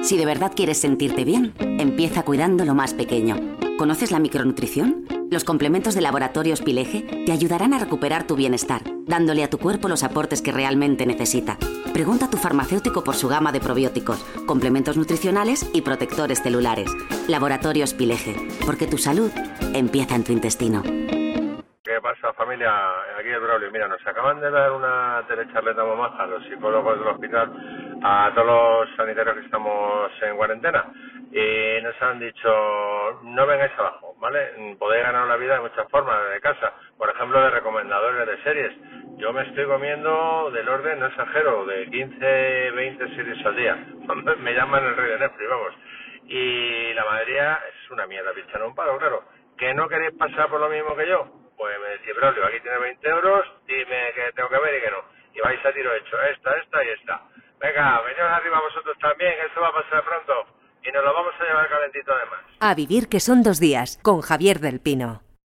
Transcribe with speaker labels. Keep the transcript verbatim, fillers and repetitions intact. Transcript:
Speaker 1: Si de verdad quieres sentirte bien, empieza cuidando lo más pequeño. ¿Conoces la micronutrición? Los complementos de Laboratorios Pileje te ayudarán a recuperar tu bienestar, dándole a tu cuerpo los aportes que realmente necesita. Pregunta a tu farmacéutico por su gama de probióticos, complementos nutricionales y protectores celulares. Laboratorios Pileje, porque tu salud empieza en tu intestino.
Speaker 2: ¿Qué pasa, familia? Aquí el Braulio. Mira, nos acaban de dar una telecharleta muy maja a los psicólogos del hospital, a todos los sanitarios que estamos en cuarentena, y nos han dicho, no vengáis abajo, ¿vale? Podéis ganar la vida de muchas formas, desde casa, por ejemplo, de recomendadores de series. Yo me estoy comiendo del orden, no exagero, de quince, veinte series al día. Me llaman el rey de Netflix, vamos. Y la mayoría es una mierda, pinchan un palo, claro. ¿Que no queréis pasar por lo mismo que yo? Pues me decís, Braulio, aquí tienes veinte euros, dime que tengo que ver y que no. Y vais a tiro hecho, esta, esta y esta. Venga, venid arriba vosotros también, que esto va a pasar pronto. Y nos lo vamos a llevar calentito además.
Speaker 3: A vivir que son dos días, con Javier del Pino.